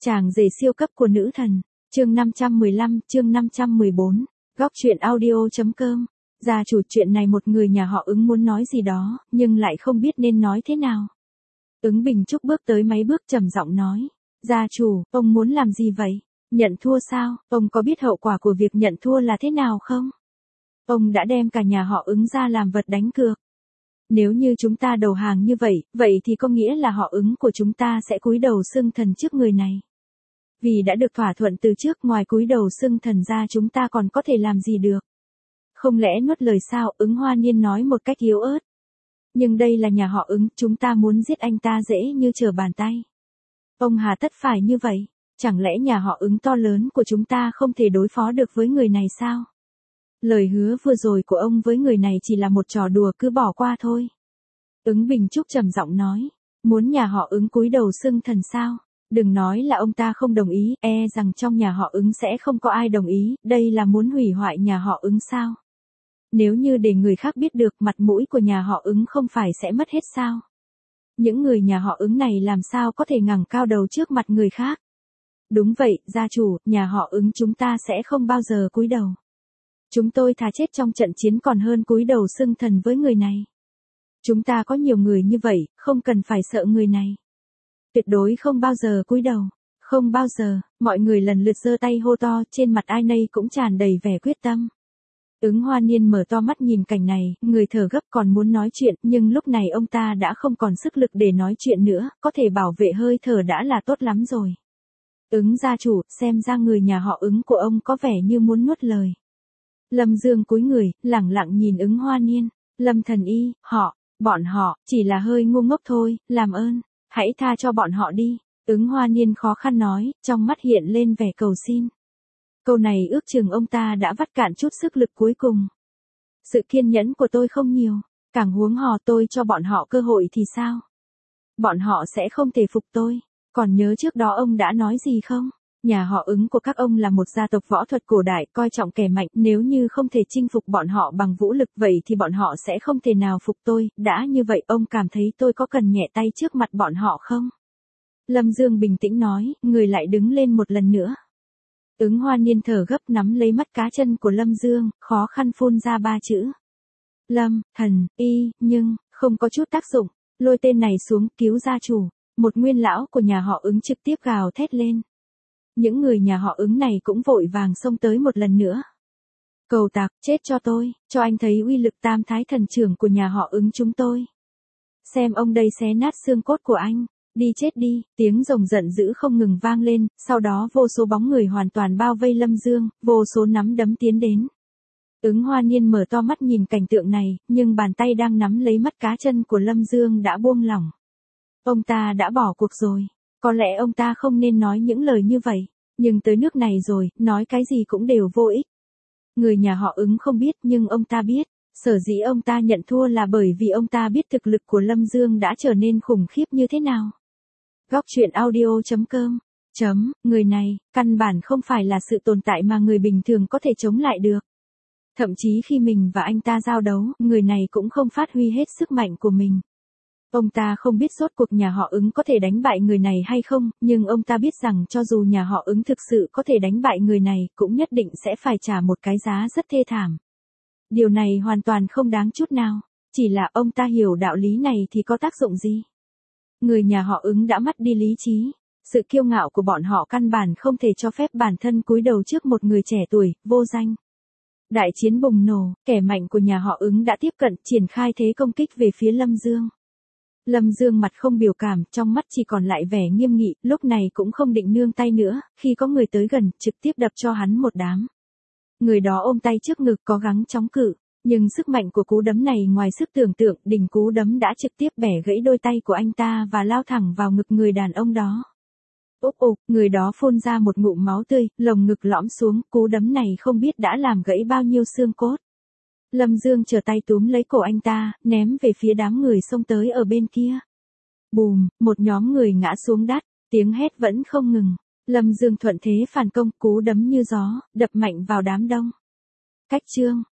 Chàng rể siêu cấp của nữ thần. Chương 515, chương 514. Góc truyện audio.com. Gia chủ, chuyện này một người nhà họ Ứng muốn nói gì đó, nhưng lại không biết nên nói thế nào. Ứng Bình Trúc bước tới mấy bước trầm giọng nói. Gia chủ, ông muốn làm gì vậy? Nhận thua sao? Ông có biết hậu quả của việc nhận thua là thế nào không? Ông đã đem cả nhà họ Ứng ra làm vật đánh cược. Nếu như chúng ta đầu hàng như vậy, vậy thì có nghĩa là họ Ứng của chúng ta sẽ cúi đầu xưng thần trước người này. Vì đã được thỏa thuận từ trước, ngoài cúi đầu xưng thần ra chúng ta còn có thể làm gì được? Không lẽ nuốt lời sao? Ứng Hoa Niên nói một cách yếu ớt. Nhưng đây là nhà họ Ứng, chúng ta muốn giết anh ta dễ như trở bàn tay. Ông hà tất phải như vậy? Chẳng lẽ nhà họ Ứng to lớn của chúng ta không thể đối phó được với người này sao? Lời hứa vừa rồi của ông với người này chỉ là một trò đùa, cứ bỏ qua thôi. Ứng Bình Trúc trầm giọng nói. Muốn nhà họ Ứng cúi đầu xưng thần sao? Đừng nói là ông ta không đồng ý, rằng trong nhà họ Ứng sẽ không có ai đồng ý, đây là muốn hủy hoại nhà họ Ứng sao? Nếu như để người khác biết được, mặt mũi của nhà họ Ứng không phải sẽ mất hết sao? Những người nhà họ Ứng này làm sao có thể ngẩng cao đầu trước mặt người khác? Đúng vậy, gia chủ, nhà họ Ứng chúng ta sẽ không bao giờ cúi đầu. Chúng tôi thà chết trong trận chiến còn hơn cúi đầu xưng thần với người này. Chúng ta có nhiều người như vậy, không cần phải sợ người này. Tuyệt đối không bao giờ cúi đầu. Không bao giờ. Mọi người lần lượt giơ tay hô to, trên mặt ai nấy cũng tràn đầy vẻ quyết tâm. Ứng Hoa Niên mở to mắt nhìn cảnh này, người thở gấp còn muốn nói chuyện, nhưng lúc này ông ta đã không còn sức lực để nói chuyện nữa, có thể bảo vệ hơi thở đã là tốt lắm rồi. Ứng gia chủ, xem ra người nhà họ Ứng của ông có vẻ như muốn nuốt lời. Lâm Dương cúi người, lẳng lặng nhìn Ứng Hoa Niên. Lâm Thần Y, bọn họ, chỉ là hơi ngu ngốc thôi, làm ơn, hãy tha cho bọn họ đi. Ứng Hoa Niên khó khăn nói, trong mắt hiện lên vẻ cầu xin. Câu này ước chừng ông ta đã vắt cạn chút sức lực cuối cùng. Sự kiên nhẫn của tôi không nhiều, càng huống hồ tôi cho bọn họ cơ hội thì sao? Bọn họ sẽ không thể phục tôi. Còn nhớ trước đó ông đã nói gì không? Nhà họ Ứng của các ông là một gia tộc võ thuật cổ đại, coi trọng kẻ mạnh, nếu như không thể chinh phục bọn họ bằng vũ lực vậy thì bọn họ sẽ không thể nào phục tôi, đã như vậy ông cảm thấy tôi có cần nhẹ tay trước mặt bọn họ không? Lâm Dương bình tĩnh nói, người lại đứng lên một lần nữa. Ứng Hoa Niên thở gấp nắm lấy mắt cá chân của Lâm Dương, khó khăn phun ra 3 chữ. Lâm, Thần, Y, nhưng, không có chút tác dụng, lôi tên này xuống, cứu gia chủ. Một nguyên lão của nhà họ Ứng trực tiếp gào thét lên. Những người nhà họ Ứng này cũng vội vàng xông tới một lần nữa. Cầu tặc, chết cho tôi, cho anh thấy uy lực tam thái thần trưởng của nhà họ Ứng chúng tôi. Xem ông đây xé nát xương cốt của anh, đi chết đi, tiếng rồng giận dữ không ngừng vang lên, sau đó vô số bóng người hoàn toàn bao vây Lâm Dương, vô số nắm đấm tiến đến. Ứng Hoa Niên mở to mắt nhìn cảnh tượng này, nhưng bàn tay đang nắm lấy mắt cá chân của Lâm Dương đã buông lỏng. Ông ta đã bỏ cuộc rồi. Có lẽ ông ta không nên nói những lời như vậy, nhưng tới nước này rồi, nói cái gì cũng đều vô ích. Người nhà họ Ứng không biết nhưng ông ta biết, sở dĩ ông ta nhận thua là bởi vì ông ta biết thực lực của Lâm Dương đã trở nên khủng khiếp như thế nào. Góc truyện audio.com. Người này, căn bản không phải là sự tồn tại mà người bình thường có thể chống lại được. Thậm chí khi mình và anh ta giao đấu, người này cũng không phát huy hết sức mạnh của mình. Ông ta không biết rốt cuộc nhà họ Ứng có thể đánh bại người này hay không, nhưng ông ta biết rằng cho dù nhà họ Ứng thực sự có thể đánh bại người này, cũng nhất định sẽ phải trả một cái giá rất thê thảm. Điều này hoàn toàn không đáng chút nào, chỉ là ông ta hiểu đạo lý này thì có tác dụng gì. Người nhà họ Ứng đã mất đi lý trí, sự kiêu ngạo của bọn họ căn bản không thể cho phép bản thân cúi đầu trước một người trẻ tuổi, vô danh. Đại chiến bùng nổ, kẻ mạnh của nhà họ Ứng đã tiếp cận, triển khai thế công kích về phía Lâm Dương. Lâm Dương mặt không biểu cảm, trong mắt chỉ còn lại vẻ nghiêm nghị, lúc này cũng không định nương tay nữa, khi có người tới gần, trực tiếp đập cho hắn một đám. Người đó ôm tay trước ngực cố gắng chống cự, nhưng sức mạnh của cú đấm này ngoài sức tưởng tượng, đỉnh cú đấm đã trực tiếp bẻ gãy đôi tay của anh ta và lao thẳng vào ngực người đàn ông đó. Úp ục, người đó phun ra một ngụm máu tươi, lồng ngực lõm xuống, cú đấm này không biết đã làm gãy bao nhiêu xương cốt. Lâm Dương trở tay túm lấy cổ anh ta, ném về phía đám người xông tới ở bên kia. Bùm, một nhóm người ngã xuống đất, tiếng hét vẫn không ngừng. Lâm Dương thuận thế phản công, cú đấm như gió, đập mạnh vào đám đông. Cách chương,